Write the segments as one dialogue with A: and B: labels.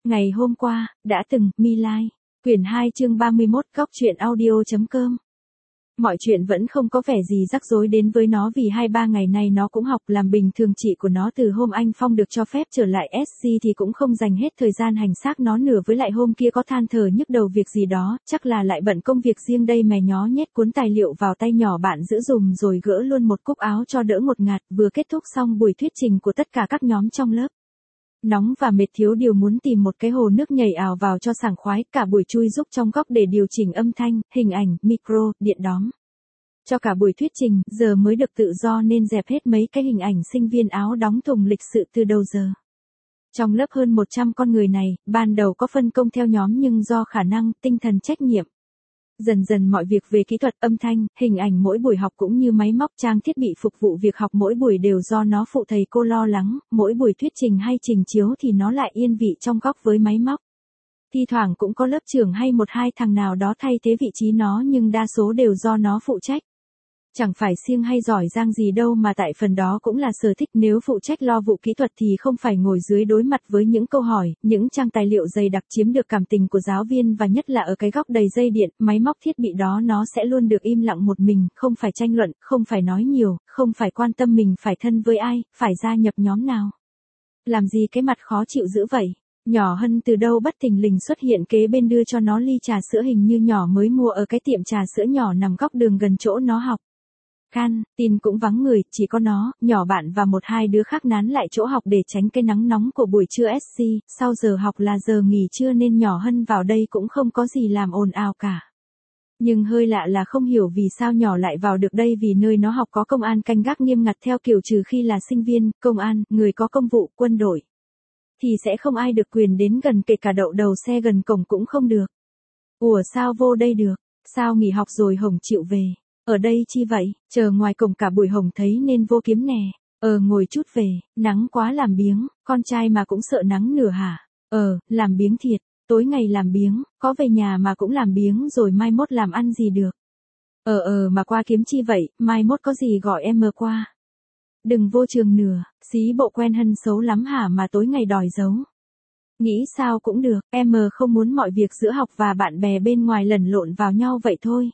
A: Ngày hôm qua, đã từng, My Lai. Quyển 2 chương 31 góc truyện audio.com. Mọi chuyện vẫn không có vẻ gì rắc rối đến với nó vì 2-3 ngày nay nó cũng học làm bình thường chị của nó từ hôm anh Phong được cho phép trở lại SC thì cũng không dành hết thời gian hành xác nó nữa, với lại hôm kia có than thở nhức đầu việc gì đó, chắc là lại bận công việc riêng đây mè nhó nhét cuốn tài liệu vào tay nhỏ bạn giữ dùm rồi gỡ luôn một cúc áo cho đỡ ngột ngạt. Vừa kết thúc xong buổi thuyết trình của tất cả các nhóm trong lớp. Nóng và mệt thiếu điều muốn tìm một cái hồ nước nhảy ào vào cho sảng khoái, cả buổi chui rúc trong góc để điều chỉnh âm thanh, hình ảnh, micro, điện đóm. Cho cả buổi thuyết trình, giờ mới được tự do nên dẹp hết mấy cái hình ảnh sinh viên áo đóng thùng lịch sự từ đầu giờ. Trong lớp hơn 100 con người này, ban đầu có phân công theo nhóm nhưng do khả năng, tinh thần trách nhiệm. Dần dần mọi việc về kỹ thuật, âm thanh, hình ảnh mỗi buổi học cũng như máy móc trang thiết bị phục vụ việc học mỗi buổi đều do nó phụ thầy cô lo lắng, mỗi buổi thuyết trình hay trình chiếu thì nó lại yên vị trong góc với máy móc. Thi thoảng cũng có lớp trưởng hay 1-2 thằng nào đó thay thế vị trí nó nhưng đa số đều do nó phụ trách. Chẳng phải siêng hay giỏi giang gì đâu mà tại phần đó cũng là sở thích, nếu phụ trách lo vụ kỹ thuật thì không phải ngồi dưới đối mặt với những câu hỏi, những trang tài liệu dày đặc chiếm được cảm tình của giáo viên và nhất là ở cái góc đầy dây điện, máy móc thiết bị đó nó sẽ luôn được im lặng một mình, không phải tranh luận, không phải nói nhiều, không phải quan tâm mình phải thân với ai, phải gia nhập nhóm nào. Làm gì cái mặt khó chịu dữ vậy? Nhỏ Hân từ đâu bất thình lình xuất hiện kế bên đưa cho nó ly trà sữa hình như nhỏ mới mua ở cái tiệm trà sữa nhỏ nằm góc đường gần chỗ nó học. Tin cũng vắng người, chỉ có nó, nhỏ bạn và 1-2 đứa khác nán lại chỗ học để tránh cái nắng nóng của buổi trưa SC, sau giờ học là giờ nghỉ trưa nên nhỏ Hân vào đây cũng không có gì làm ồn ào cả. Nhưng hơi lạ là không hiểu vì sao nhỏ lại vào được đây, vì nơi nó học có công an canh gác nghiêm ngặt theo kiểu trừ khi là sinh viên, công an, người có công vụ, quân đội. Thì sẽ không ai được quyền đến gần, kể cả đậu đầu xe gần cổng cũng không được. Ủa sao vô đây được? Sao nghỉ học rồi Hồng chịu về? Ở đây chi vậy? Chờ ngoài cổng cả buổi Hồng thấy nên vô kiếm nè. Ngồi chút về, nắng quá làm biếng, con trai mà cũng sợ nắng nửa hả? Làm biếng thiệt, tối ngày làm biếng, có về nhà mà cũng làm biếng rồi mai mốt làm ăn gì được. Mà qua kiếm chi vậy, mai mốt có gì gọi em qua. Đừng vô trường nửa, xí bộ quen Hân xấu lắm hả mà tối ngày đòi giấu. Nghĩ sao cũng được, em không muốn mọi việc giữa học và bạn bè bên ngoài lẫn lộn vào nhau vậy thôi.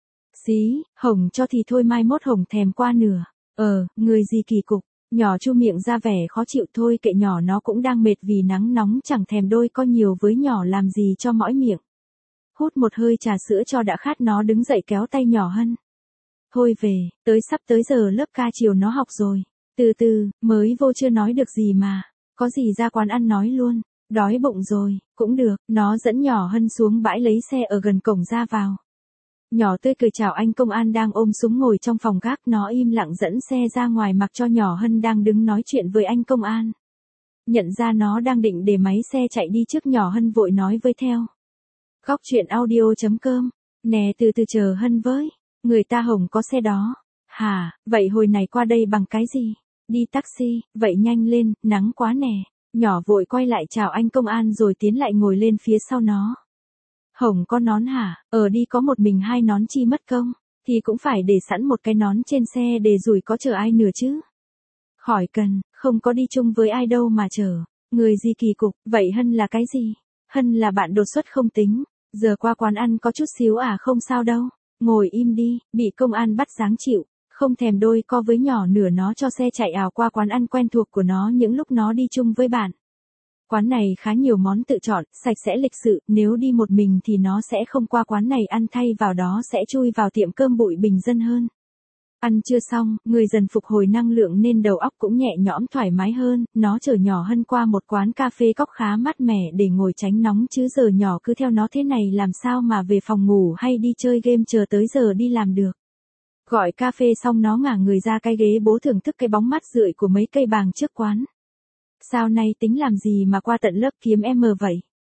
A: Xí, Hồng cho thì thôi mai mốt Hồng thèm qua nửa. Người gì kỳ cục, nhỏ chu miệng ra vẻ khó chịu, thôi kệ nhỏ, nó cũng đang mệt vì nắng nóng, chẳng thèm đôi co nhiều với nhỏ làm gì cho mỏi miệng. Hút một hơi trà sữa cho đã khát nó đứng dậy kéo tay nhỏ Hân. Thôi về, sắp tới giờ lớp ca chiều nó học rồi. Từ từ, mới vô chưa nói được gì mà. Có gì ra quán ăn nói luôn. Đói bụng rồi, cũng được, nó dẫn nhỏ Hân xuống bãi lấy xe ở gần cổng ra vào. Nhỏ tươi cười chào anh công an đang ôm súng ngồi trong phòng gác, nó im lặng dẫn xe ra ngoài mặc cho nhỏ Hân đang đứng nói chuyện với anh công an. Nhận ra nó đang định để máy xe chạy đi trước, nhỏ Hân vội nói với theo. Góc truyện audio.com, nè từ từ chờ Hân với, người ta Hồng có xe đó. Hả, vậy hồi này qua đây bằng cái gì? Đi taxi, vậy nhanh lên, nắng quá nè. Nhỏ vội quay lại chào anh công an rồi tiến lại ngồi lên phía sau nó. Hồng có nón hả? Đi có một mình 2 nón chi mất công, thì cũng phải để sẵn một cái nón trên xe để rủi có chờ ai nữa chứ. Khỏi cần, không có đi chung với ai đâu mà chờ. Người gì kỳ cục, vậy Hân là cái gì? Hân là bạn đột xuất không tính, giờ qua quán ăn có chút xíu à, không sao đâu. Ngồi im đi, bị công an bắt dáng chịu, không thèm đôi co với nhỏ nửa, nó cho xe chạy ào qua quán ăn quen thuộc của nó những lúc nó đi chung với bạn. Quán này khá nhiều món tự chọn, sạch sẽ lịch sự, nếu đi một mình thì nó sẽ không qua quán này ăn, thay vào đó sẽ chui vào tiệm cơm bụi bình dân hơn. Ăn chưa xong, người dần phục hồi năng lượng nên đầu óc cũng nhẹ nhõm thoải mái hơn, nó chở nhỏ Hân qua một quán cà phê cóc khá mát mẻ để ngồi tránh nóng, chứ giờ nhỏ cứ theo nó thế này làm sao mà về phòng ngủ hay đi chơi game chờ tới giờ đi làm được. Gọi cà phê xong nó ngả người ra cái ghế bố thưởng thức cái bóng mát rượi của mấy cây bàng trước quán. Sao nay tính làm gì mà qua tận lớp kiếm em vậy?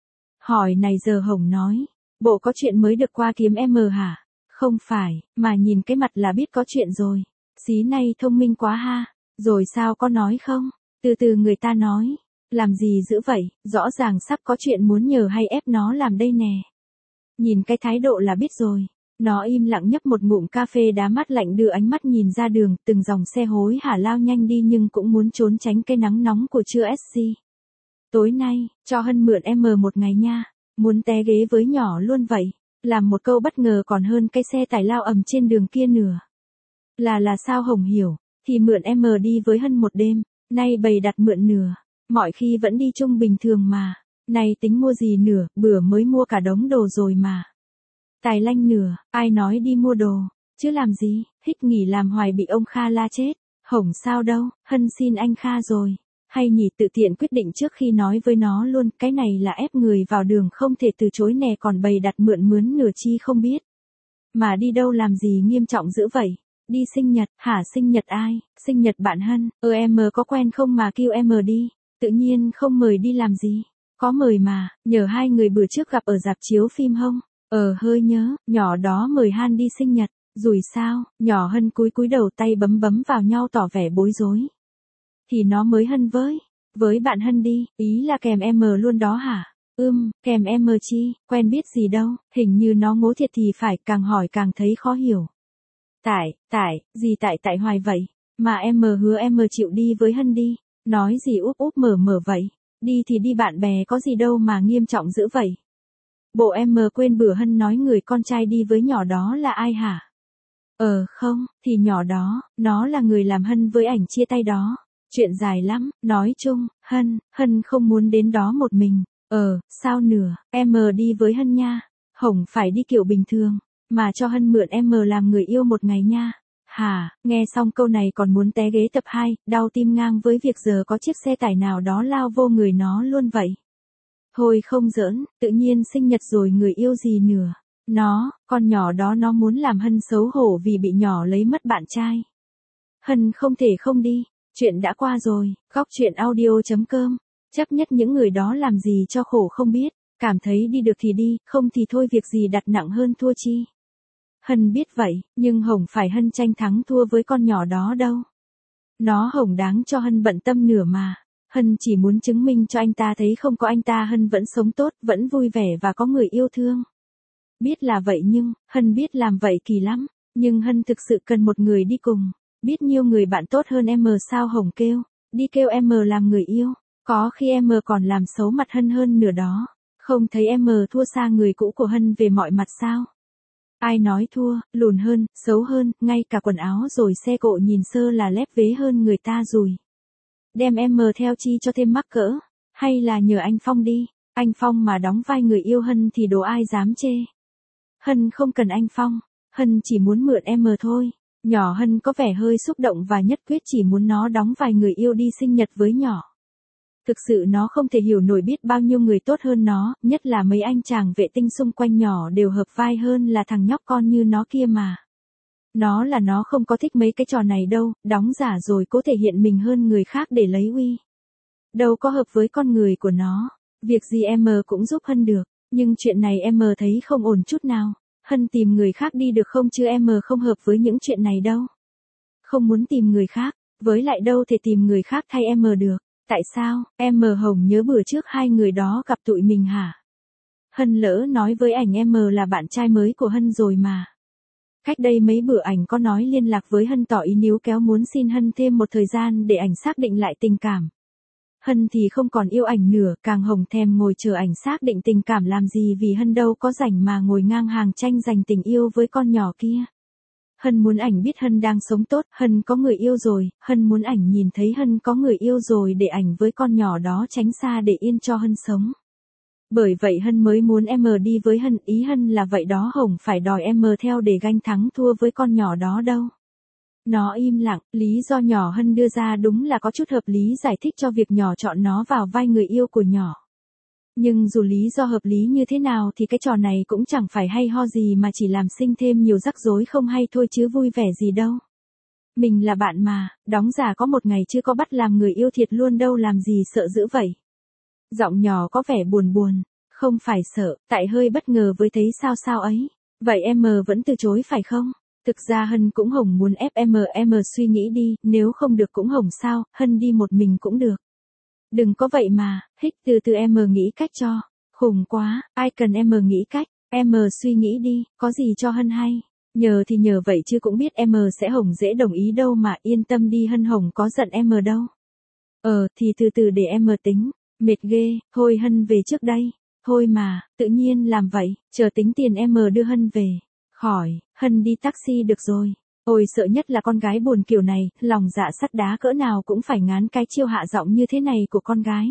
A: Hỏi này giờ Hồng nói, bộ có chuyện mới được qua kiếm em hả? Không phải, mà nhìn cái mặt là biết có chuyện rồi. Xí này thông minh quá ha. Rồi sao có nói không? Từ từ người ta nói. Làm gì dữ vậy, rõ ràng sắp có chuyện muốn nhờ hay ép nó làm đây nè. Nhìn cái thái độ là biết rồi. Nó im lặng nhấp một ngụm cà phê đá mát lạnh, đưa ánh mắt nhìn ra đường, từng dòng xe hối hả lao nhanh đi nhưng cũng muốn trốn tránh cái nắng nóng của trưa SC. tối nay, cho Hân mượn một ngày nha, muốn té ghế với nhỏ luôn vậy, làm một câu bất ngờ còn hơn cái xe tải lao ầm trên đường kia nửa. Là sao Hồng hiểu, thì mượn đi với Hân một đêm, nay bày đặt mượn nửa, mọi khi vẫn đi chung bình thường mà, nay tính mua gì nửa, bữa mới mua cả đống đồ rồi mà. Tài lanh nửa, ai nói đi mua đồ, chứ làm gì, hít nghỉ làm hoài bị ông Kha la chết. Hổng sao đâu, Hân xin anh Kha rồi. Hay nhỉ, tự tiện quyết định trước khi nói với nó luôn, cái này là ép người vào đường không thể từ chối nè, còn bày đặt mượn mướn nửa chi không biết. Mà đi đâu làm gì nghiêm trọng dữ vậy? Đi sinh nhật, hả? Sinh nhật ai? Sinh nhật bạn Hân. Em có quen không mà kêu em đi? Tự nhiên không mời đi làm gì? Có mời mà, nhờ hai người bữa trước gặp ở rạp chiếu phim không? Hơi nhớ, nhỏ đó mời Han đi sinh nhật. Rồi sao? Nhỏ Hân cúi đầu tay bấm vào nhau tỏ vẻ bối rối. Thì nó mới Hân với bạn Hân đi, ý là kèm em luôn đó hả? Kèm em chi, quen biết gì đâu, hình như nó ngố thiệt thì phải, càng hỏi càng thấy khó hiểu. Gì tại hoài vậy? Mà em hứa em chịu đi với Hân đi, nói gì úp mở vậy? Đi thì đi bạn bè có gì đâu mà nghiêm trọng dữ vậy? Bộ em quên bữa Hân nói người con trai đi với nhỏ đó là ai hả? Không, thì nhỏ đó, nó là người làm Hân với ảnh chia tay đó. Chuyện dài lắm, nói chung, Hân không muốn đến đó một mình. Sao nửa, em đi với Hân nha. Hổng phải đi kiểu bình thường, mà cho Hân mượn em làm người yêu một ngày nha. Hả, nghe xong câu này còn muốn té ghế tập 2, đau tim ngang với việc giờ có chiếc xe tải nào đó lao vô người nó luôn vậy. Thôi không giỡn, tự nhiên sinh nhật rồi người yêu gì nữa. Con nhỏ đó nó muốn làm Hân xấu hổ vì bị nhỏ lấy mất bạn trai. Hân không thể không đi, chuyện đã qua rồi, góc chuyện audio.com, chấp nhất những người đó làm gì cho khổ không biết, cảm thấy đi được thì đi, không thì thôi việc gì đặt nặng hơn thua chi. Hân biết vậy, nhưng Hồng phải Hân tranh thắng thua với con nhỏ đó đâu. Nó Hồng đáng cho Hân bận tâm nửa mà. Hân chỉ muốn chứng minh cho anh ta thấy không có anh ta Hân vẫn sống tốt, vẫn vui vẻ và có người yêu thương. Biết là vậy nhưng, Hân biết làm vậy kỳ lắm, nhưng Hân thực sự cần một người đi cùng. Biết nhiêu người bạn tốt hơn em sao Hồng kêu, đi kêu em làm người yêu, có khi em còn làm xấu mặt Hân hơn nửa đó. Không thấy em thua xa người cũ của Hân về mọi mặt sao? Ai nói thua, lùn hơn, xấu hơn, ngay cả quần áo rồi xe cộ nhìn sơ là lép vế hơn người ta rồi. Đem em theo chi cho thêm mắc cỡ, hay là nhờ anh Phong đi, anh Phong mà đóng vai người yêu Hân thì đồ ai dám chê. Hân không cần anh Phong, Hân chỉ muốn mượn em thôi. Nhỏ Hân có vẻ hơi xúc động và nhất quyết chỉ muốn nó đóng vai người yêu đi sinh nhật với nhỏ. Thực sự nó không thể hiểu nổi biết bao nhiêu người tốt hơn nó, nhất là mấy anh chàng vệ tinh xung quanh nhỏ đều hợp vai hơn là thằng nhóc con như nó kia mà. Nó không có thích mấy cái trò này đâu, đóng giả rồi cố thể hiện mình hơn người khác để lấy uy. Đâu có hợp với con người của nó, việc gì em cũng giúp Hân được, nhưng chuyện này em thấy không ổn chút nào. Hân tìm người khác đi được không chứ em không hợp với những chuyện này đâu. Không muốn tìm người khác, với lại đâu thể tìm người khác thay em được. Tại sao, em Hồng nhớ bữa trước hai người đó gặp tụi mình hả? Hân lỡ nói với ảnh em là bạn trai mới của Hân rồi mà. Cách đây mấy bữa ảnh có nói liên lạc với Hân tỏ ý níu kéo muốn xin Hân thêm một thời gian để ảnh xác định lại tình cảm. Hân thì không còn yêu ảnh nữa, càng Hồng thèm ngồi chờ ảnh xác định tình cảm làm gì vì Hân đâu có rảnh mà ngồi ngang hàng tranh giành tình yêu với con nhỏ kia. Hân muốn ảnh biết Hân đang sống tốt, Hân có người yêu rồi, Hân muốn ảnh nhìn thấy Hân có người yêu rồi để ảnh với con nhỏ đó tránh xa để yên cho Hân sống. Bởi vậy Hân mới muốn em đi với Hân, ý Hân là vậy đó, Hồng phải đòi em theo để ganh thắng thua với con nhỏ đó đâu. Nó im lặng, lý do nhỏ Hân đưa ra đúng là có chút hợp lý giải thích cho việc nhỏ chọn nó vào vai người yêu của nhỏ. Nhưng dù lý do hợp lý như thế nào thì cái trò này cũng chẳng phải hay ho gì mà chỉ làm sinh thêm nhiều rắc rối không hay thôi chứ vui vẻ gì đâu. Mình là bạn mà, đóng giả có một ngày chứ có bắt làm người yêu thiệt luôn đâu, làm gì sợ dữ vậy. Giọng nhỏ có vẻ buồn, không phải sợ, tại hơi bất ngờ với thấy sao ấy. Vậy em vẫn từ chối phải không? Thực ra Hân cũng Hồng muốn ép em suy nghĩ đi, nếu không được cũng Hồng sao, Hân đi một mình cũng được. Đừng có vậy mà, hít từ em nghĩ cách cho. Khùng quá, ai cần em nghĩ cách, em suy nghĩ đi, có gì cho Hân hay. Nhờ thì nhờ vậy chứ cũng biết em sẽ Hồng dễ đồng ý đâu mà, yên tâm đi Hân, Hồng có giận em đâu. Thì từ để em tính. Mệt ghê, thôi Hân về trước đây. Thôi mà, tự nhiên làm vậy, chờ tính tiền em đưa Hân về. Khỏi, Hân đi taxi được rồi. Ôi sợ nhất là con gái buồn kiểu này, lòng dạ sắt đá cỡ nào cũng phải ngán cái chiêu hạ giọng như thế này của con gái.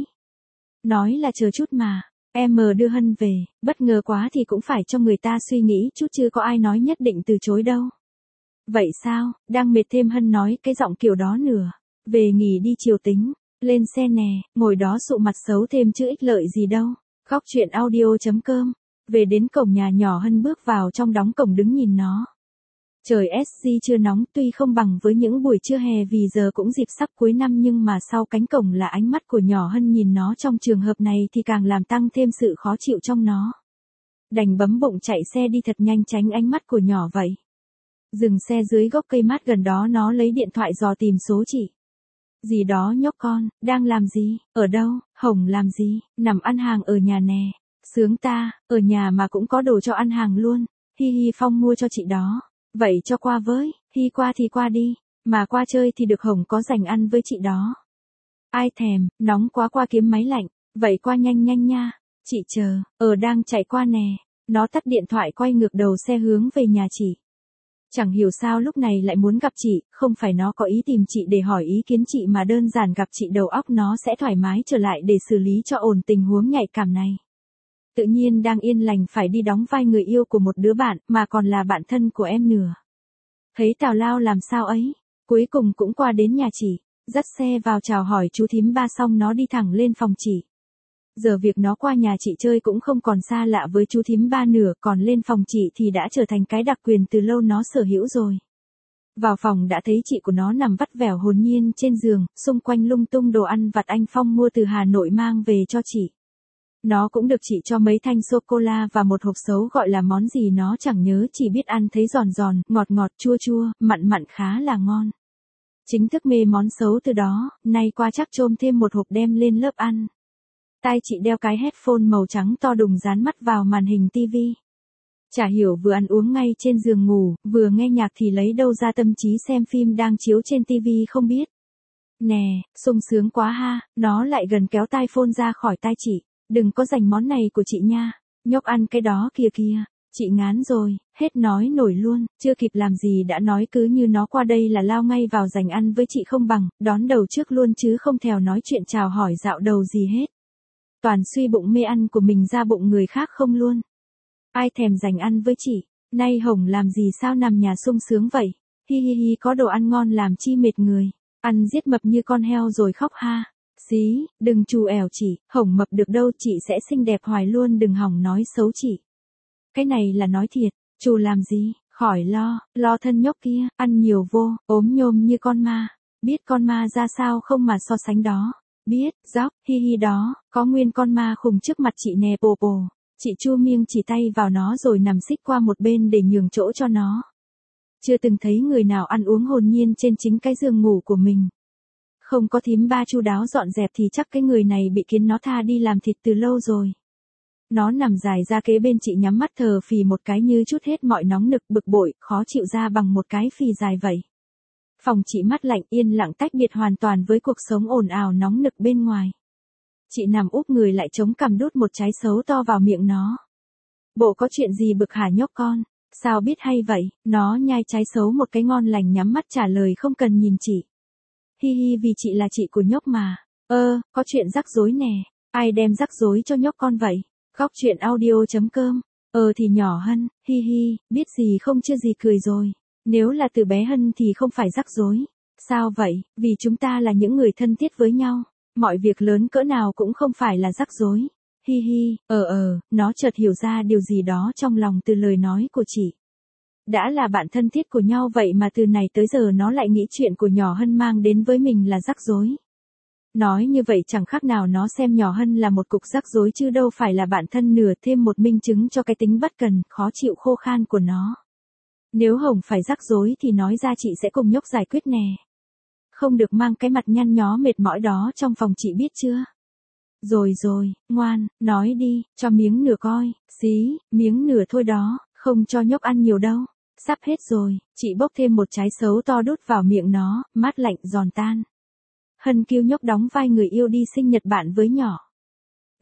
A: Nói là chờ chút mà, em đưa Hân về, bất ngờ quá thì cũng phải cho người ta suy nghĩ chút chứ có ai nói nhất định từ chối đâu. Vậy sao, đang mệt thêm Hân nói cái giọng kiểu đó nữa. Về nghỉ đi chiều tính, lên xe nè, ngồi đó sụ mặt xấu thêm chứ ích lợi gì đâu. Góc chuyện audio.com. Về đến cổng nhà nhỏ Hân bước vào trong đóng cổng đứng nhìn nó. Trời SG chưa nóng tuy không bằng với những buổi trưa hè vì giờ cũng dịp sắp cuối năm nhưng mà sau cánh cổng là ánh mắt của nhỏ Hân nhìn nó trong trường hợp này thì càng làm tăng thêm sự khó chịu trong nó. Đành bấm bụng chạy xe đi thật nhanh tránh ánh mắt của nhỏ vậy. Dừng xe dưới gốc cây mát gần đó nó lấy điện thoại dò tìm số chị. Gì đó nhóc con, đang làm gì, ở đâu, Hồng làm gì, nằm ăn hàng ở nhà nè. Sướng ta, ở nhà mà cũng có đồ cho ăn hàng luôn. Hi hi Phong mua cho chị đó. Vậy cho qua với, hi qua thì qua đi. Mà qua chơi thì được Hồng có dành ăn với chị đó. Ai thèm, nóng quá qua kiếm máy lạnh. Vậy qua nhanh nhanh nha. Chị chờ, đang chạy qua nè. Nó tắt điện thoại quay ngược đầu xe hướng về nhà chị. Chẳng hiểu sao lúc này lại muốn gặp chị, không phải nó có ý tìm chị để hỏi ý kiến chị mà đơn giản gặp chị đầu óc nó sẽ thoải mái trở lại để xử lý cho ổn tình huống nhạy cảm này. Tự nhiên đang yên lành phải đi đóng vai người yêu của một đứa bạn mà còn là bạn thân của em nữa. Thấy tào lao làm sao ấy, cuối cùng cũng qua đến nhà chị, dắt xe vào chào hỏi chú thím ba xong nó đi thẳng lên phòng chị. Giờ việc nó qua nhà chị chơi cũng không còn xa lạ với chú thím ba nửa, còn lên phòng chị thì đã trở thành cái đặc quyền từ lâu nó sở hữu rồi. Vào phòng đã thấy chị của nó nằm vắt vẻo hồn nhiên trên giường, xung quanh lung tung đồ ăn vặt anh Phong mua từ Hà Nội mang về cho chị. Nó cũng được chị cho mấy thanh sô-cô-la và một hộp sấu gọi là món gì nó chẳng nhớ, chỉ biết ăn thấy giòn giòn, ngọt ngọt, chua chua, mặn mặn khá là ngon. Chính thức mê món sấu từ đó, nay qua chắc chôm thêm một hộp đem lên lớp ăn. Tai chị đeo cái headphone màu trắng to đùng dán mắt vào màn hình tivi. Chả hiểu vừa ăn uống ngay trên giường ngủ, vừa nghe nhạc thì lấy đâu ra tâm trí xem phim đang chiếu trên tivi không biết. Nè, sung sướng quá ha, nó lại gần kéo tai phone ra khỏi tai chị. Đừng có giành món này của chị nha, nhóc ăn cái đó kìa kìa. Chị ngán rồi, hết nói nổi luôn, chưa kịp làm gì đã nói cứ như nó qua đây là lao ngay vào giành ăn với chị không bằng, đón đầu trước luôn chứ không thèo nói chuyện chào hỏi dạo đầu gì hết. Toàn suy bụng mê ăn của mình ra bụng người khác không luôn. Ai thèm giành ăn với chị, nay Hồng làm gì sao nằm nhà sung sướng vậy, hi hi hi có đồ ăn ngon làm chi mệt người, ăn giết mập như con heo rồi khóc ha. Xí, đừng trù ẻo chị, Hồng mập được đâu chị sẽ xinh đẹp hoài luôn đừng hỏng nói xấu chị. Cái này là nói thiệt, trù làm gì, khỏi lo thân nhóc kia, ăn nhiều vô, ốm nhôm như con ma, biết con ma ra sao không mà so sánh đó. Biết, dóc, hi hi đó, có nguyên con ma khùng trước mặt chị nè bồ bồ. Chị chua miêng chỉ tay vào nó rồi nằm xích qua một bên để nhường chỗ cho nó. Chưa từng thấy người nào ăn uống hồn nhiên trên chính cái giường ngủ của mình. Không có thím ba chu đáo dọn dẹp thì chắc cái người này bị kiến nó tha đi làm thịt từ lâu rồi. Nó nằm dài ra kế bên chị nhắm mắt thờ phì một cái như chút hết mọi nóng nực bực bội, khó chịu ra bằng một cái phì dài vậy. Phòng chị mát lạnh yên lặng tách biệt hoàn toàn với cuộc sống ồn ào nóng nực bên ngoài. Chị nằm úp người lại chống cằm đút một trái sấu to vào miệng nó. Bộ có chuyện gì bực hả nhóc con, sao biết hay vậy, nó nhai trái sấu một cái ngon lành nhắm mắt trả lời không cần nhìn chị. Hi hi vì chị là chị của nhóc mà, có chuyện rắc rối nè, ai đem rắc rối cho nhóc con vậy, góc chuyện audio.com, thì nhỏ Hân, hi hi, biết gì không chưa gì cười rồi. Nếu là từ bé Hân thì không phải rắc rối. Sao vậy? Vì chúng ta là những người thân thiết với nhau. Mọi việc lớn cỡ nào cũng không phải là rắc rối. Hi hi, nó chợt hiểu ra điều gì đó trong lòng từ lời nói của chị. Đã là bạn thân thiết của nhau vậy mà từ này tới giờ nó lại nghĩ chuyện của nhỏ Hân mang đến với mình là rắc rối. Nói như vậy chẳng khác nào nó xem nhỏ Hân là một cục rắc rối chứ đâu phải là bạn thân nửa, thêm một minh chứng cho cái tính bất cần, khó chịu khô khan của nó. Nếu Hồng phải rắc rối thì nói ra chị sẽ cùng nhóc giải quyết nè. Không được mang cái mặt nhăn nhó mệt mỏi đó trong phòng chị biết chưa? Rồi, ngoan, nói đi, cho miếng nửa coi, xí, miếng nửa thôi đó, không cho nhóc ăn nhiều đâu. Sắp hết rồi, chị bốc thêm một trái sấu to đút vào miệng nó, mát lạnh giòn tan. Hân kêu nhóc đóng vai người yêu đi sinh nhật bạn với nhỏ.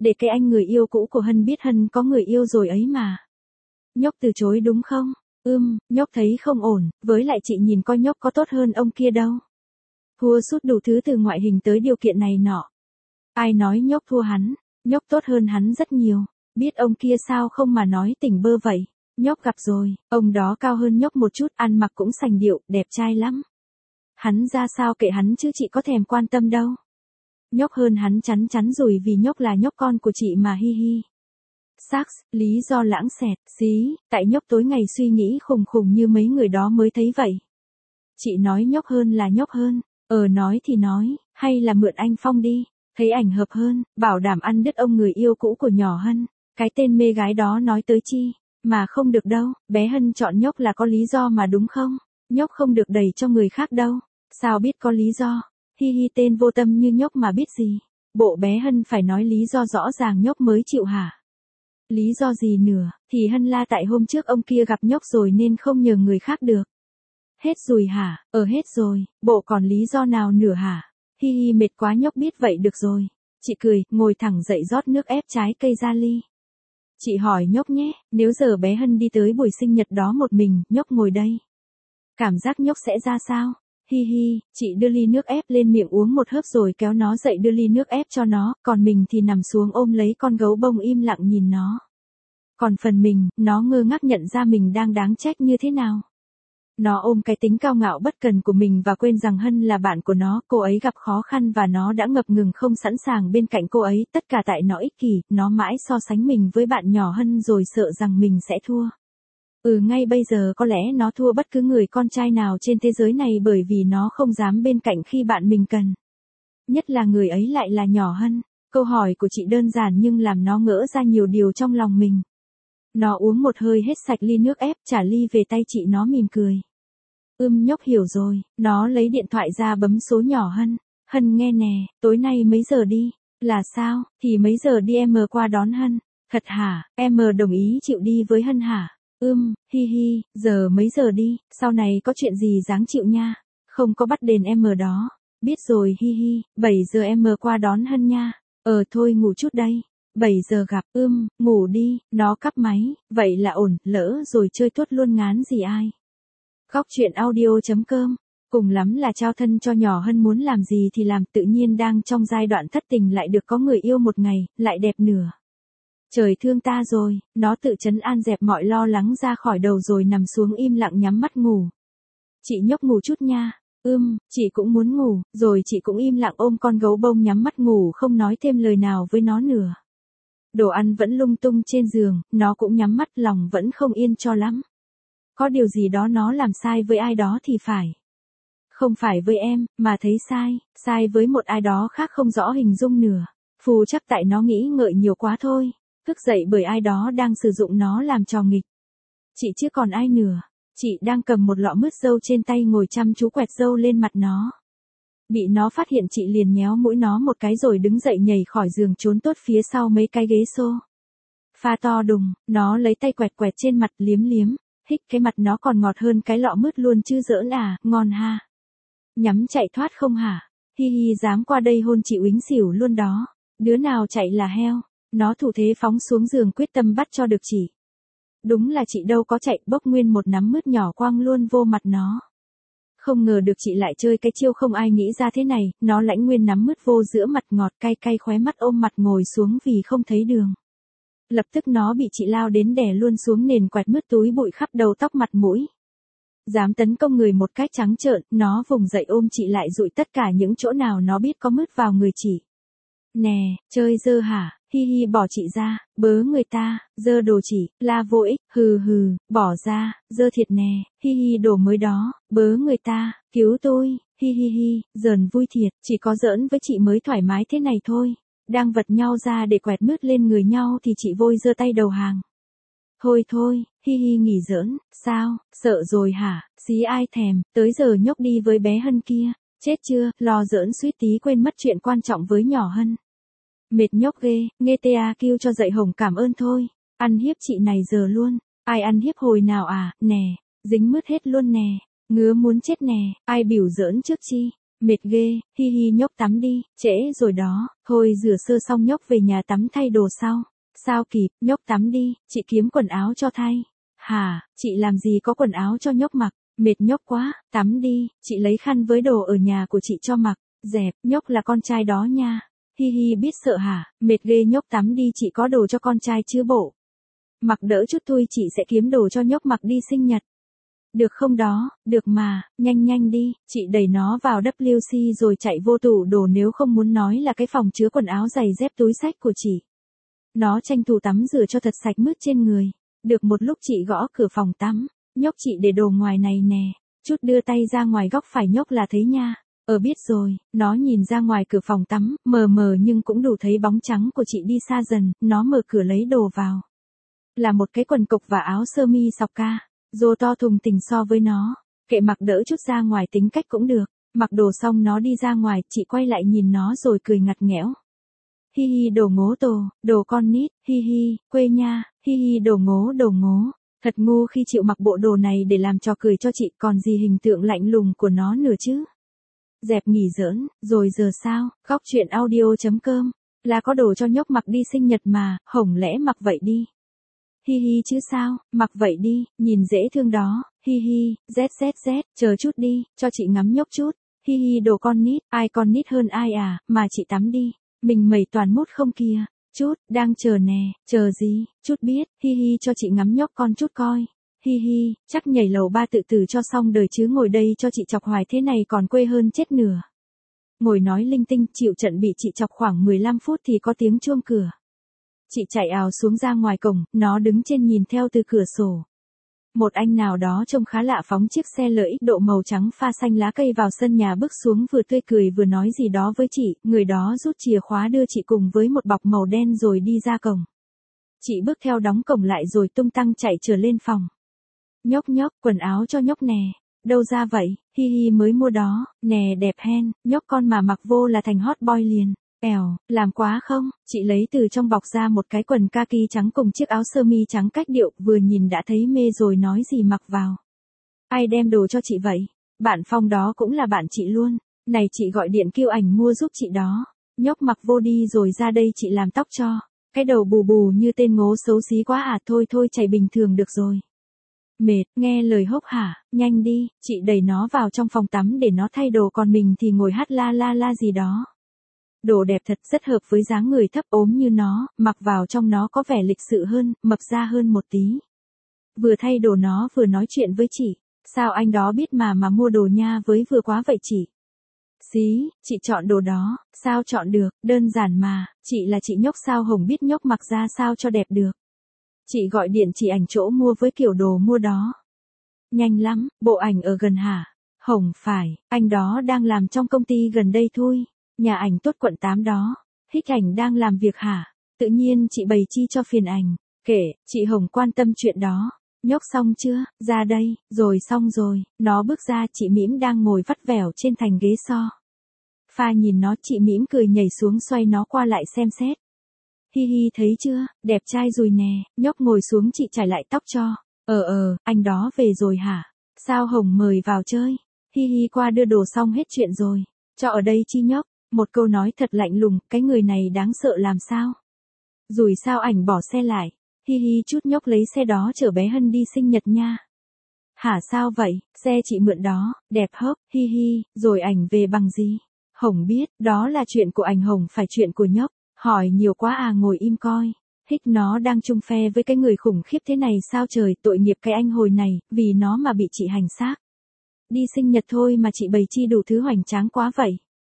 A: để cái anh người yêu cũ của Hân biết Hân có người yêu rồi ấy mà. Nhóc từ chối đúng không? Nhóc thấy không ổn, với lại chị nhìn coi nhóc có tốt hơn ông kia đâu. Thua sút đủ thứ từ ngoại hình tới điều kiện này nọ. Ai nói nhóc thua hắn, nhóc tốt hơn hắn rất nhiều. Biết ông kia sao không mà nói tỉnh bơ vậy. Nhóc gặp rồi, ông đó cao hơn nhóc một chút, ăn mặc cũng sành điệu, đẹp trai lắm. Hắn ra sao kệ hắn chứ chị có thèm quan tâm đâu. Nhóc hơn hắn chắn chắn rồi vì nhóc là nhóc con của chị mà hi hi. Sax, lý do lãng xẹt, xí, tại nhóc tối ngày suy nghĩ khùng khùng như mấy người đó mới thấy vậy. Chị nói nhóc hơn là nhóc hơn, nói thì nói, hay là mượn anh Phong đi, thấy ảnh hợp hơn, bảo đảm ăn đứt ông người yêu cũ của nhỏ Hân. Cái tên mê gái đó nói tới chi, mà không được đâu, bé Hân chọn nhóc là có lý do mà đúng không? Nhóc không được đẩy cho người khác đâu, sao biết có lý do, hi hi tên vô tâm như nhóc mà biết gì, bộ bé Hân phải nói lý do rõ ràng nhóc mới chịu hả? Lý do gì nữa, thì Hân la tại hôm trước ông kia gặp nhóc rồi nên không nhờ người khác được. Hết rồi hả, hết rồi, bộ còn lý do nào nữa hả? Hi hi mệt quá nhóc biết vậy được rồi. Chị cười, ngồi thẳng dậy rót nước ép trái cây ra ly. Chị hỏi nhóc nhé, nếu giờ bé Hân đi tới buổi sinh nhật đó một mình, nhóc ngồi đây. Cảm giác nhóc sẽ ra sao? Hi hi, chị đưa ly nước ép lên miệng uống một hớp rồi kéo nó dậy đưa ly nước ép cho nó, còn mình thì nằm xuống ôm lấy con gấu bông im lặng nhìn nó. Còn phần mình, nó ngơ ngác nhận ra mình đang đáng trách như thế nào. Nó ôm cái tính cao ngạo bất cần của mình và quên rằng Hân là bạn của nó, cô ấy gặp khó khăn và nó đã ngập ngừng không sẵn sàng bên cạnh cô ấy, tất cả tại nó ích kỷ, nó mãi so sánh mình với bạn nhỏ Hân rồi sợ rằng mình sẽ thua. Ngay bây giờ có lẽ nó thua bất cứ người con trai nào trên thế giới này bởi vì nó không dám bên cạnh khi bạn mình cần. Nhất là người ấy lại là nhỏ Hân. Câu hỏi của chị đơn giản nhưng làm nó ngỡ ra nhiều điều trong lòng mình. Nó uống một hơi hết sạch ly nước ép, trả ly về tay chị nó mỉm cười. Nhóc hiểu rồi, nó lấy điện thoại ra bấm số nhỏ Hân. Hân nghe nè, tối nay mấy giờ đi? Là sao, thì mấy giờ đi em qua đón Hân? Thật hả, em đồng ý chịu đi với Hân hả? Hi hi, giờ mấy giờ đi, sau này có chuyện gì dáng chịu nha. Không có bắt đền em đó. Biết rồi hi hi, 7 giờ em qua đón Hân nha. Thôi ngủ chút đây. 7 giờ gặp, ngủ đi, nó cắp máy, vậy là ổn, lỡ rồi chơi tuốt luôn ngán gì ai. Góc chuyện audio.com, cùng lắm là trao thân cho nhỏ Hân muốn làm gì thì làm, tự nhiên đang trong giai đoạn thất tình lại được có người yêu một ngày, lại đẹp nửa. Trời thương ta rồi, nó tự trấn an dẹp mọi lo lắng ra khỏi đầu rồi nằm xuống im lặng nhắm mắt ngủ. Chị nhóc ngủ chút nha. Chị cũng muốn ngủ, rồi chị cũng im lặng ôm con gấu bông nhắm mắt ngủ không nói thêm lời nào với nó nữa. Đồ ăn vẫn lung tung trên giường, nó cũng nhắm mắt lòng vẫn không yên cho lắm. Có điều gì đó nó làm sai với ai đó thì phải. Không phải với em, mà thấy sai với một ai đó khác không rõ hình dung nữa. Phù chắc tại nó nghĩ ngợi nhiều quá thôi. Thức dậy bởi ai đó đang sử dụng nó làm trò nghịch. Chị chứ còn ai nữa. Chị đang cầm một lọ mứt dâu trên tay ngồi chăm chú quẹt dâu lên mặt nó. Bị nó phát hiện chị liền nhéo mũi nó một cái rồi đứng dậy nhảy khỏi giường trốn tốt phía sau mấy cái ghế xô. Pha to đùng, nó lấy tay quẹt quẹt trên mặt liếm, hích cái mặt nó còn ngọt hơn cái lọ mứt luôn chứ giỡn à, ngon ha. Nhắm chạy thoát không hả? Hi hi dám qua đây hôn chị uýnh xỉu luôn đó. Đứa nào chạy là heo. Nó thủ thế phóng xuống giường quyết tâm bắt cho được chị. Đúng là chị đâu có chạy, bốc nguyên một nắm mứt nhỏ quăng luôn vô mặt nó. Không ngờ được chị lại chơi cái chiêu không ai nghĩ ra thế này, nó lãnh nguyên nắm mứt vô giữa mặt ngọt cay cay khóe mắt ôm mặt ngồi xuống vì không thấy đường. Lập tức nó bị chị lao đến đè luôn xuống nền quẹt mứt túi bụi khắp đầu tóc mặt mũi. Dám tấn công người một cách trắng trợn, nó vùng dậy ôm chị lại dụi tất cả những chỗ nào nó biết có mứt vào người chị. Nè, chơi dơ hả? Hi hi bỏ chị ra, bớ người ta, dơ đồ chỉ, la vô ích, hừ, bỏ ra, dơ thiệt nè, hi hi đồ mới đó, bớ người ta, cứu tôi, hi, giỡn vui thiệt, chỉ có giỡn với chị mới thoải mái thế này thôi. Đang vật nhau ra để quẹt mứt lên người nhau thì chị vôi giơ tay đầu hàng. Thôi, hi nghỉ giỡn, sao, sợ rồi hả, xí ai thèm, tới giờ nhóc đi với bé Hân kia, chết chưa, lo giỡn suýt tí quên mất chuyện quan trọng với nhỏ Hân. Mệt nhóc ghê, nghe ta kêu cho dậy hồng cảm ơn thôi, ăn hiếp chị này giờ luôn, ai ăn hiếp hồi nào à, nè, dính mứt hết luôn nè, ngứa muốn chết nè, ai biểu giỡn trước chi, Mệt ghê, hi hi nhóc tắm đi, trễ rồi đó, thôi rửa sơ xong nhóc về nhà tắm thay đồ sau. Sao kịp, nhóc tắm đi, chị kiếm quần áo cho thay. Hả, chị làm gì có quần áo cho nhóc mặc, mệt nhóc quá, tắm đi, chị lấy khăn với đồ ở nhà của chị cho mặc. Dẹp, nhóc là con trai đó nha. Hi hi biết sợ hả, mệt ghê nhóc tắm đi, chị có đồ cho con trai chứ bộ. Mặc đỡ chút thôi, chị sẽ kiếm đồ cho nhóc mặc đi sinh nhật. Được không đó, được mà, nhanh nhanh đi, chị đẩy nó vào WC rồi chạy vô tủ đồ, nếu không muốn nói là cái phòng chứa quần áo giày dép túi xách của chị. Nó tranh thủ tắm rửa cho thật sạch mướt trên người. Được một lúc chị gõ cửa phòng tắm, nhóc chị để đồ ngoài này nè, chút đưa tay ra ngoài góc phải nhóc là thấy nha. Biết rồi, nó nhìn ra ngoài cửa phòng tắm, mờ mờ nhưng cũng đủ thấy bóng trắng của chị đi xa dần, nó mở cửa lấy đồ vào. Là một cái quần cộc và áo sơ mi sọc ca. Dô to thùng tình so với nó, kệ mặc đỡ chút ra ngoài tính cách cũng được. Mặc đồ xong nó đi ra ngoài, chị quay lại nhìn nó rồi cười ngặt nghẽo. Hi hi đồ ngố tổ, đồ con nít, hi hi, quê nha, hi hi đồ ngố đồ ngố. Thật ngu khi chịu mặc bộ đồ này để làm trò cười cho chị, còn gì hình tượng lạnh lùng của nó nữa chứ. Dẹp nghỉ giỡn, rồi giờ sao, góc chuyện audio.com, là có đồ cho nhóc mặc đi sinh nhật mà, Hồng lẽ mặc vậy đi. Hi hi chứ sao, mặc vậy đi, nhìn dễ thương đó, hi hi, zzz, chờ chút đi, cho chị ngắm nhóc chút, hi hi đồ con nít, ai con nít hơn ai à, mà chị tắm đi, mình mẩy toàn mút không kìa, chút, đang chờ nè, chờ gì, chút biết, hi hi cho chị ngắm nhóc con chút coi, hi hi, chắc nhảy lầu 3 tự tử cho xong đời chứ ngồi đây cho chị chọc hoài thế này còn quê hơn chết nửa. Ngồi nói linh tinh, chịu trận bị chị chọc khoảng 15 phút thì có tiếng chuông cửa. Chị chạy ào xuống ra ngoài cổng, nó đứng trên nhìn theo từ cửa sổ. Một anh nào đó trông khá lạ phóng chiếc xe lợi ích độ màu trắng pha xanh lá cây vào sân nhà, bước xuống vừa tươi cười vừa nói gì đó với chị, người đó rút chìa khóa đưa chị cùng với một bọc màu đen rồi đi ra cổng. Chị bước theo đóng cổng lại rồi tung tăng chạy trở lên phòng. Nhóc nhóc, quần áo cho nhóc nè. Đâu ra vậy, hi hi mới mua đó, nè đẹp hen, nhóc con mà mặc vô là thành hot boy liền. Làm quá không, chị lấy từ trong bọc ra một cái quần kaki trắng cùng chiếc áo sơ mi trắng cách điệu, vừa nhìn đã thấy mê rồi nói gì mặc vào. Ai đem đồ cho chị vậy? Bạn Phong đó cũng là bạn chị luôn, này chị gọi điện kêu ảnh mua giúp chị đó. Nhóc mặc vô đi rồi ra đây chị làm tóc cho. Cái đầu bù bù như tên ngố xấu xí quá à, thôi thôi chảy bình thường được rồi. Mệt, nghe lời hốc hả, nhanh đi, chị đẩy nó vào trong phòng tắm để nó thay đồ, còn mình thì ngồi hát la la la gì đó. Đồ đẹp thật, rất hợp với dáng người thấp ốm như nó, mặc vào trong nó có vẻ lịch sự hơn, mập ra hơn một tí. Vừa thay đồ nó vừa nói chuyện với chị, sao anh đó biết mà mua đồ nha với vừa quá vậy chị. Xí, chị chọn đồ đó, sao chọn được, đơn giản mà, chị là chị nhóc sao Hồng biết nhóc mặc ra sao cho đẹp được. Chị gọi điện chỉ ảnh chỗ mua với kiểu đồ mua đó. Nhanh lắm, bộ ảnh ở gần hả? Hồng phải, anh đó đang làm trong công ty gần đây thôi. Nhà ảnh tốt quận 8 đó. Hích ảnh đang làm việc hả? Tự nhiên chị bày chi cho phiền ảnh. Kể, chị Hồng quan tâm chuyện đó. Nhóc xong chưa? Ra đây, rồi xong rồi. Nó bước ra, chị Mĩm đang ngồi vắt vẻo trên thành ghế so. Pha nhìn nó, chị Mĩm cười nhảy xuống xoay nó qua lại xem xét. Hi hi thấy chưa, đẹp trai rồi nè, nhóc ngồi xuống chị chải lại tóc cho. Anh đó về rồi hả? Sao Hồng mời vào chơi? Hi hi qua đưa đồ xong hết chuyện rồi. Cho ở đây chi nhóc? Một câu nói thật lạnh lùng, cái người này đáng sợ làm sao? Rủi sao ảnh bỏ xe lại. Hi hi chút nhóc lấy xe đó chở bé Hân đi sinh nhật nha. Hả sao vậy, xe chị mượn đó, đẹp hốc, hi hi, rồi ảnh về bằng gì? Hồng biết, đó là chuyện của ảnh, Hồng phải chuyện của nhóc. Hỏi nhiều quá à, ngồi im coi. Hích nó đang chung phe với cái người khủng khiếp thế này sao trời, tội nghiệp cái anh hồi này, vì nó mà bị chị hành xác. Đi sinh nhật thôi mà chị bày chi đủ thứ hoành tráng quá vậy.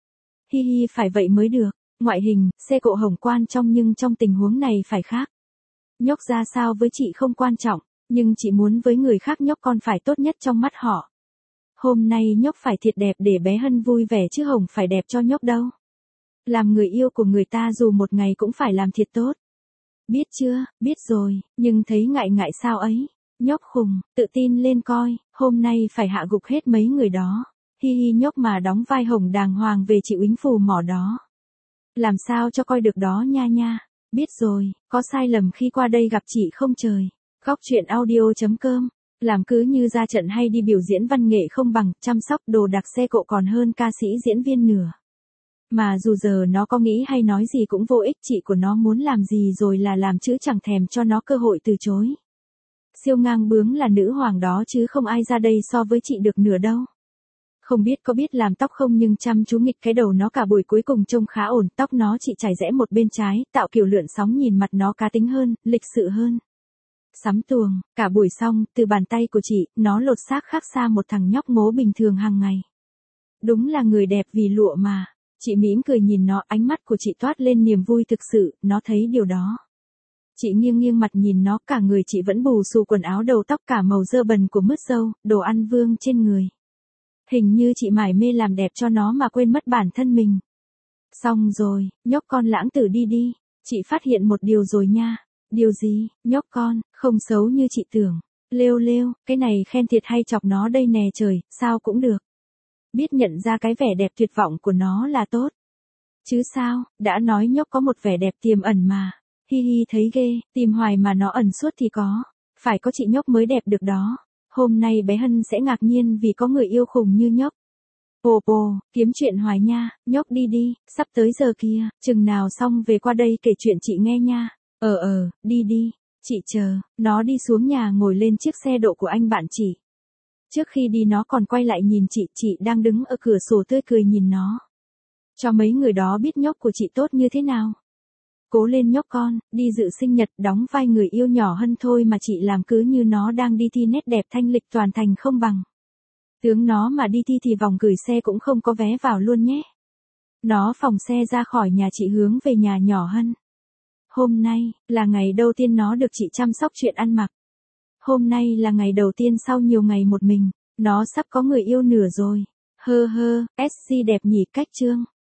A: Hi hi phải vậy mới được, ngoại hình, xe cộ Hồng quan trọng nhưng trong tình huống này phải khác. Nhóc ra sao với chị không quan trọng, nhưng chị muốn với người khác nhóc con phải tốt nhất trong mắt họ. Hôm nay nhóc phải thiệt đẹp để bé Hân vui vẻ chứ Hồng phải đẹp cho nhóc đâu. Làm người yêu của người ta dù một ngày cũng phải làm thiệt tốt. Biết chưa, biết rồi, nhưng thấy ngại ngại sao ấy. Nhóc khùng, tự tin lên coi, hôm nay phải hạ gục hết mấy người đó. Hi hi nhóc mà đóng vai Hồng đàng hoàng về chị uýnh phù mỏ đó. Làm sao cho coi được đó nha nha. Biết rồi, có sai lầm khi qua đây gặp chị không trời. Góc chuyện audio.com Làm cứ như ra trận hay đi biểu diễn văn nghệ không bằng, chăm sóc đồ đạc xe cộ còn hơn ca sĩ diễn viên nửa. Mà dù giờ nó có nghĩ hay nói gì cũng vô ích, chị của nó muốn làm gì rồi là làm chứ chẳng thèm cho nó cơ hội từ chối. Siêu ngang bướng là nữ hoàng đó chứ không ai ra đây so với chị được nửa đâu. Không biết có biết làm tóc không nhưng chăm chú nghịch cái đầu nó cả buổi cuối cùng trông khá ổn, tóc nó chị chải rẽ một bên trái, tạo kiểu lượn sóng nhìn mặt nó cá tính hơn, lịch sự hơn. Sắm tuồng, cả buổi xong, từ bàn tay của chị, nó lột xác khác xa một thằng nhóc ngố bình thường hàng ngày. Đúng là người đẹp vì lụa mà. Chị mỉm cười nhìn nó, ánh mắt của chị toát lên niềm vui thực sự, nó thấy điều đó. Chị nghiêng nghiêng mặt nhìn nó, cả người chị vẫn bù xù quần áo đầu tóc cả màu dơ bẩn của mứt râu, đồ ăn vương trên người. Hình như chị mải mê làm đẹp cho nó mà quên mất bản thân mình. Xong rồi, nhóc con lãng tử đi đi, chị phát hiện một điều rồi nha. Điều gì, nhóc con, không xấu như chị tưởng. Lêu lêu, cái này khen thiệt hay chọc nó đây nè trời, sao cũng được. Biết nhận ra cái vẻ đẹp tuyệt vọng của nó là tốt. Chứ sao, đã nói nhóc có một vẻ đẹp tiềm ẩn mà. Hi hi thấy ghê, tìm hoài mà nó ẩn suốt thì có. Phải có chị nhóc mới đẹp được đó. Hôm nay bé Hân sẽ ngạc nhiên vì có người yêu khùng như nhóc. Ồ, kiếm chuyện hoài nha, nhóc đi đi, sắp tới giờ kia, chừng nào xong về qua đây kể chuyện chị nghe nha. Đi đi, chị chờ, nó đi xuống nhà ngồi lên chiếc xe độ của anh bạn chị. Trước khi đi nó còn quay lại nhìn chị đang đứng ở cửa sổ tươi cười nhìn nó. Cho mấy người đó biết nhóc của chị tốt như thế nào. Cố lên nhóc con, đi dự sinh nhật đóng vai người yêu nhỏ Hân thôi mà chị làm cứ như nó đang đi thi nét đẹp thanh lịch toàn thành không bằng. Tướng nó mà đi thi thì vòng gửi xe cũng không có vé vào luôn nhé. Nó phóng xe ra khỏi nhà chị hướng về nhà nhỏ Hân. Hôm nay, là ngày đầu tiên nó được chị chăm sóc chuyện ăn mặc. Hôm nay là ngày đầu tiên sau nhiều ngày một mình, nó sắp có người yêu nửa rồi. SC đẹp nhỉ cách trương.